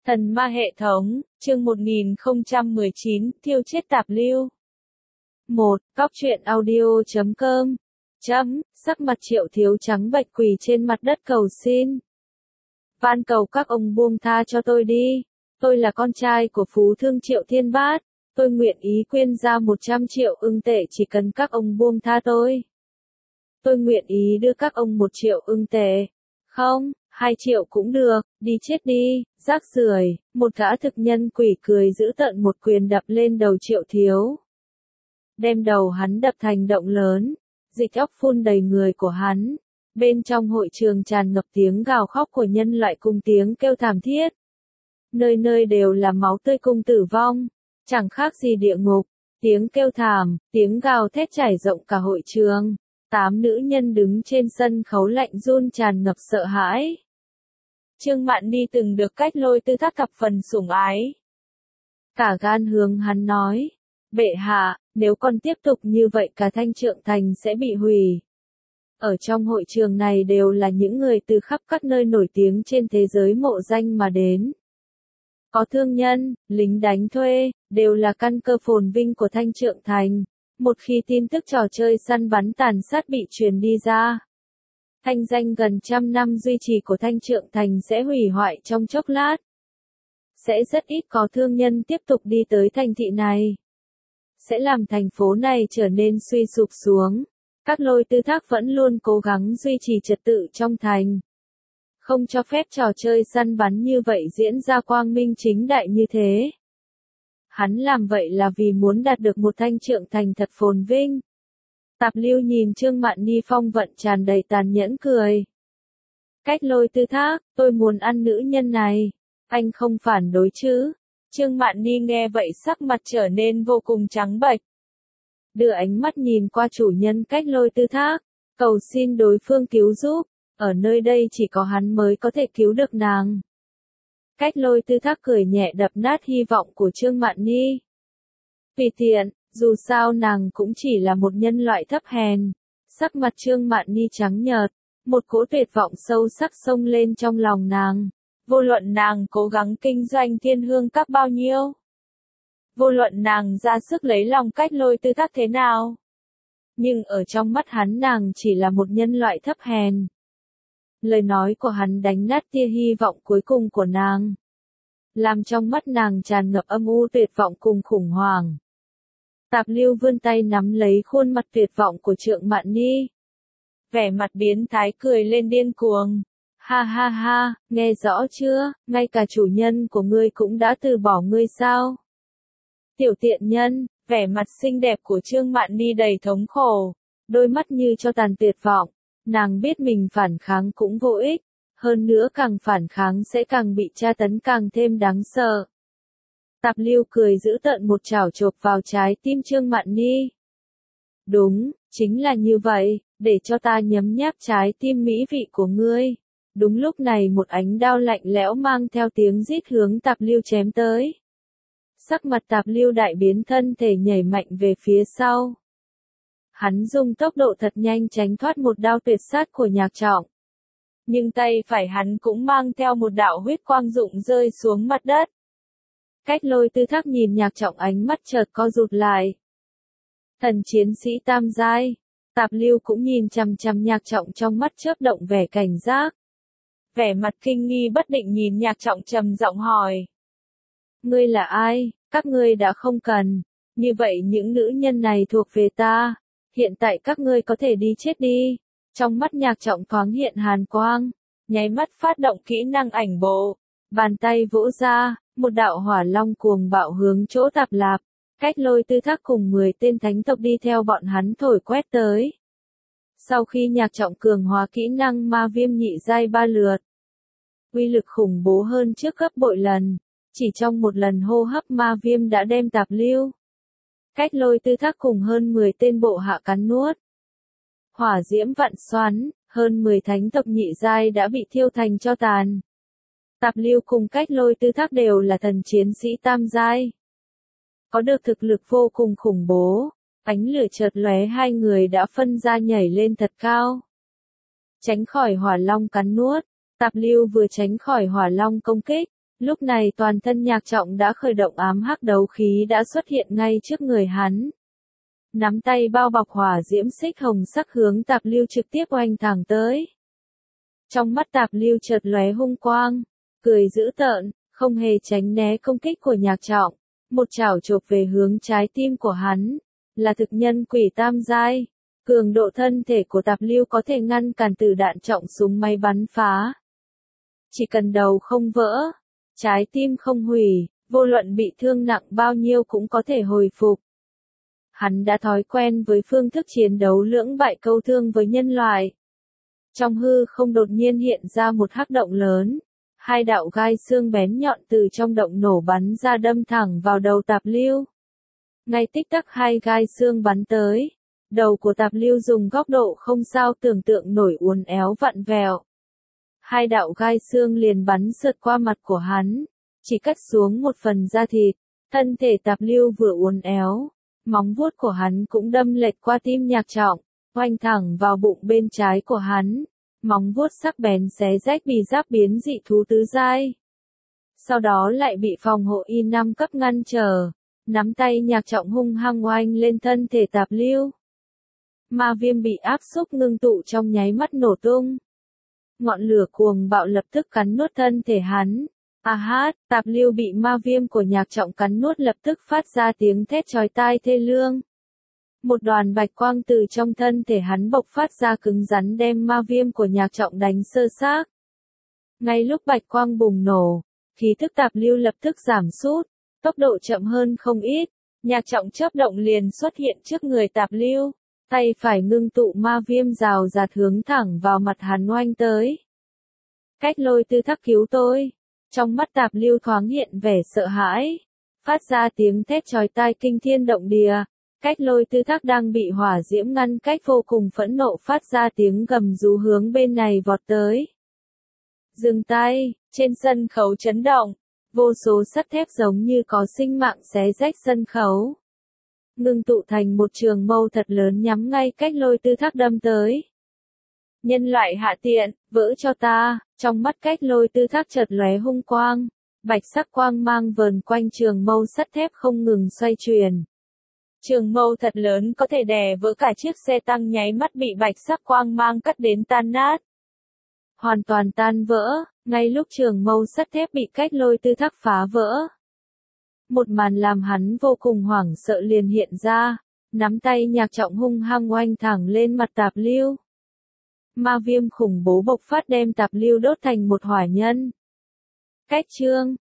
Thần ma hệ thống, chương 1019, thiêu chết tạp lưu. 1. Cóc truyện audio.com. Sắc mặt Triệu Thiếu trắng bệch quỳ trên mặt đất cầu xin. Van cầu các ông buông tha cho tôi đi. Tôi là con trai của phú thương Triệu Thiên Bát. Tôi nguyện ý quyên ra 100 triệu ưng tệ chỉ cần các ông buông tha tôi. Tôi nguyện ý đưa các ông 1 triệu ưng tệ. Không, 2 triệu cũng được, đi chết đi, rác rưởi. Một gã thực nhân quỷ cười dữ tợn một quyền đập lên đầu Triệu Thiếu. Đem đầu hắn đập thành động lớn, dịch óc phun đầy người của hắn. Bên trong hội trường tràn ngập tiếng gào khóc của nhân loại cùng tiếng kêu thảm thiết. Nơi nơi đều là máu tươi cùng tử vong, chẳng khác gì địa ngục. Tiếng kêu thảm, tiếng gào thét trải rộng cả hội trường. 8 nữ nhân đứng trên sân khấu lạnh run tràn ngập sợ hãi. Trương Mạn Ni từng được Cách Lôi Tư Thác thập phần sủng ái. Cả gan hướng hắn nói, bệ hạ, nếu còn tiếp tục như vậy cả Thanh Trượng Thành sẽ bị hủy. Ở trong hội trường này đều là những người từ khắp các nơi nổi tiếng trên thế giới mộ danh mà đến. Có thương nhân, lính đánh thuê, đều là căn cơ phồn vinh của Thanh Trượng Thành. Một khi tin tức trò chơi săn bắn tàn sát bị truyền đi ra, thanh danh gần 100 năm duy trì của Thanh Trượng Thành sẽ hủy hoại trong chốc lát. Sẽ rất ít có thương nhân tiếp tục đi tới thành thị này. Sẽ làm thành phố này trở nên suy sụp xuống. Các Lôi Tư Thác vẫn luôn cố gắng duy trì trật tự trong thành. Không cho phép trò chơi săn bắn như vậy diễn ra quang minh chính đại như thế. Hắn làm vậy là vì muốn đạt được một Thanh Trượng Thành thật phồn vinh. Tạp Lưu nhìn Trương Mạn Ni phong vận tràn đầy tàn nhẫn cười. Cách Lôi Tư Thác, tôi muốn ăn nữ nhân này. Anh không phản đối chứ? Trương Mạn Ni nghe vậy sắc mặt trở nên vô cùng trắng bệch. Đưa ánh mắt nhìn qua chủ nhân Cách Lôi Tư Thác, cầu xin đối phương cứu giúp. Ở nơi đây chỉ có hắn mới có thể cứu được nàng. Cách Lôi Tư Thác cười nhẹ đập nát hy vọng của Trương Mạn Ni. Vì tiện, dù sao nàng cũng chỉ là một nhân loại thấp hèn. Sắc mặt Trương Mạn Ni trắng nhợt, một cỗ tuyệt vọng sâu sắc xông lên trong lòng nàng. Vô luận nàng cố gắng kinh doanh Thiên Hương Các bao nhiêu, vô luận nàng ra sức lấy lòng Cách Lôi Tư Thác thế nào, nhưng ở trong mắt hắn nàng chỉ là một nhân loại thấp hèn. Lời nói của hắn đánh nát tia hy vọng cuối cùng của nàng, làm trong mắt nàng tràn ngập âm u tuyệt vọng cùng khủng hoảng. Tạp Lưu vươn tay nắm lấy khuôn mặt tuyệt vọng của Trương Mạn Ni. Vẻ mặt biến thái cười lên điên cuồng. Ha ha ha, nghe rõ chưa, ngay cả chủ nhân của ngươi cũng đã từ bỏ ngươi sao? Tiểu tiện nhân, vẻ mặt xinh đẹp của Trương Mạn Ni đầy thống khổ, đôi mắt như cho tàn tuyệt vọng. Nàng biết mình phản kháng cũng vô ích, hơn nữa càng phản kháng sẽ càng bị tra tấn càng thêm đáng sợ. Tạp Lưu cười giữ tợn một chảo chộp vào trái tim Trương Mạn Ni. Đúng, chính là như vậy, để cho ta nhấm nháp trái tim mỹ vị của ngươi. Đúng lúc này một ánh đao lạnh lẽo mang theo tiếng rít hướng Tạp Lưu chém tới. Sắc mặt Tạp Lưu đại biến, thân thể nhảy mạnh về phía sau. Hắn dùng tốc độ thật nhanh tránh thoát một đao tuyệt sát của Nhạc Trọng. Nhưng tay phải hắn cũng mang theo một đạo huyết quang rụng rơi xuống mặt đất. Cách Lôi Tư Thác nhìn Nhạc Trọng, ánh mắt chợt co rụt lại. Thần chiến sĩ tam giai. Tạp Lưu cũng nhìn chằm chằm Nhạc Trọng, trong mắt chớp động vẻ cảnh giác. Vẻ mặt kinh nghi bất định nhìn Nhạc Trọng trầm giọng hỏi. Ngươi là ai? Các ngươi đã không cần. Như vậy những nữ nhân này thuộc về ta. Hiện tại các ngươi có thể đi chết đi. Trong mắt Nhạc Trọng thoáng hiện hàn quang, nháy mắt phát động kỹ năng ảnh bộ. Bàn tay vỗ ra, một đạo hỏa long cuồng bạo hướng chỗ Tạp Lạp. Cách Lôi Tư Thác cùng 10 tên thánh tộc đi theo bọn hắn thổi quét tới. Sau khi Nhạc Trọng cường hóa kỹ năng ma viêm nhị giai 3 lượt, uy lực khủng bố hơn trước gấp bội lần. Chỉ trong một lần hô hấp ma viêm đã đem Tạp Lưu, Cách Lôi Tư Thác cùng hơn 10 tên bộ hạ cắn nuốt. Hỏa diễm vạn xoắn, hơn 10 thánh tộc nhị giai đã bị thiêu thành tro tàn. Tạp Lưu cùng Cách Lôi Tư Thác đều là thần chiến sĩ tam giai, có được thực lực vô cùng khủng bố. Ánh lửa chợt lóe, hai người đã phân ra nhảy lên thật cao, tránh khỏi hỏa long cắn nuốt. Tạp Lưu vừa tránh khỏi hỏa long công kích, Lúc này toàn thân Nhạc Trọng đã khởi động ám hắc đấu khí đã xuất hiện ngay trước người hắn. Nắm tay bao bọc hỏa diễm xích hồng sắc hướng Tạp Lưu trực tiếp oanh thẳng tới. Trong mắt Tạp Lưu chợt lóe hung quang, cười dữ tợn, không hề tránh né công kích của Nhạc Trọng, một chảo chộp về hướng trái tim của hắn, là thực nhân quỷ tam giai, cường độ thân thể của Tạp Lưu có thể ngăn cản từ đạn trọng súng máy bắn phá. Chỉ cần đầu không vỡ, trái tim không hủy, vô luận bị thương nặng bao nhiêu cũng có thể hồi phục. Hắn đã thói quen với phương thức chiến đấu lưỡng bại câu thương với nhân loại. Trong hư không đột nhiên hiện ra một hắc động lớn, hai đạo gai xương bén nhọn từ trong động nổ bắn ra đâm thẳng vào đầu Tạp Lưu. Ngay tích tắc hai gai xương bắn tới, đầu của Tạp Lưu dùng góc độ không sao tưởng tượng nổi uốn éo vặn vẹo. Hai đạo gai xương liền bắn sượt qua mặt của hắn, chỉ cắt xuống một phần da thịt, thân thể Tạp Lưu vừa uốn éo, móng vuốt của hắn cũng đâm lệch qua tim Nhạc Trọng, oanh thẳng vào bụng bên trái của hắn, móng vuốt sắc bén xé rách bì giáp biến dị thú tứ giai. Sau đó lại bị phòng hộ Y5 cấp ngăn trở, nắm tay Nhạc Trọng hung hăng oanh lên thân thể Tạp Lưu. Ma viêm bị áp xúc ngưng tụ trong nháy mắt nổ tung. Ngọn lửa cuồng bạo lập tức cắn nuốt thân thể hắn. Tạp Lưu bị ma viêm của Nhạc Trọng cắn nuốt lập tức phát ra tiếng thét chói tai thê lương. Một đoàn bạch quang từ trong thân thể hắn bộc phát ra cứng rắn đem ma viêm của Nhạc Trọng đánh sơ xác. Ngay lúc bạch quang bùng nổ, khí thức Tạp Lưu lập tức giảm sút, tốc độ chậm hơn không ít. Nhạc Trọng chớp động liền xuất hiện trước người Tạp Lưu, tay phải ngưng tụ ma viêm rào rạt hướng thẳng vào mặt hắn oanh tới. Cách Lôi Tư Thác cứu tôi. Trong mắt Tạp Lưu thoáng hiện vẻ sợ hãi, phát ra tiếng thét chói tai kinh thiên động địa. Cách Lôi Tư Thác đang bị hỏa diễm ngăn cách vô cùng phẫn nộ phát ra tiếng gầm rú hướng bên này vọt tới. Dừng tay, trên sân khấu chấn động, vô số sắt thép giống như có sinh mạng xé rách sân khấu. Ngưng tụ thành một trường mâu thật lớn nhắm ngay Cách Lôi Tư Thác đâm tới. Nhân loại hạ tiện, vỡ cho ta, trong mắt Cách Lôi Tư Thác chợt lóe hung quang, bạch sắc quang mang vờn quanh trường mâu sắt thép không ngừng xoay chuyển. Trường mâu thật lớn có thể đè vỡ cả chiếc xe tăng nháy mắt bị bạch sắc quang mang cắt đến tan nát. Hoàn toàn tan vỡ, ngay lúc trường mâu sắt thép bị Cách Lôi Tư Thác phá vỡ. Một màn làm hắn vô cùng hoảng sợ liền hiện ra, nắm tay Nhạc Trọng hung hăng oanh thẳng lên mặt Tạp Lưu. Ma viêm khủng bố bộc phát đem Tạp Lưu đốt thành một hỏa nhân. Cách chương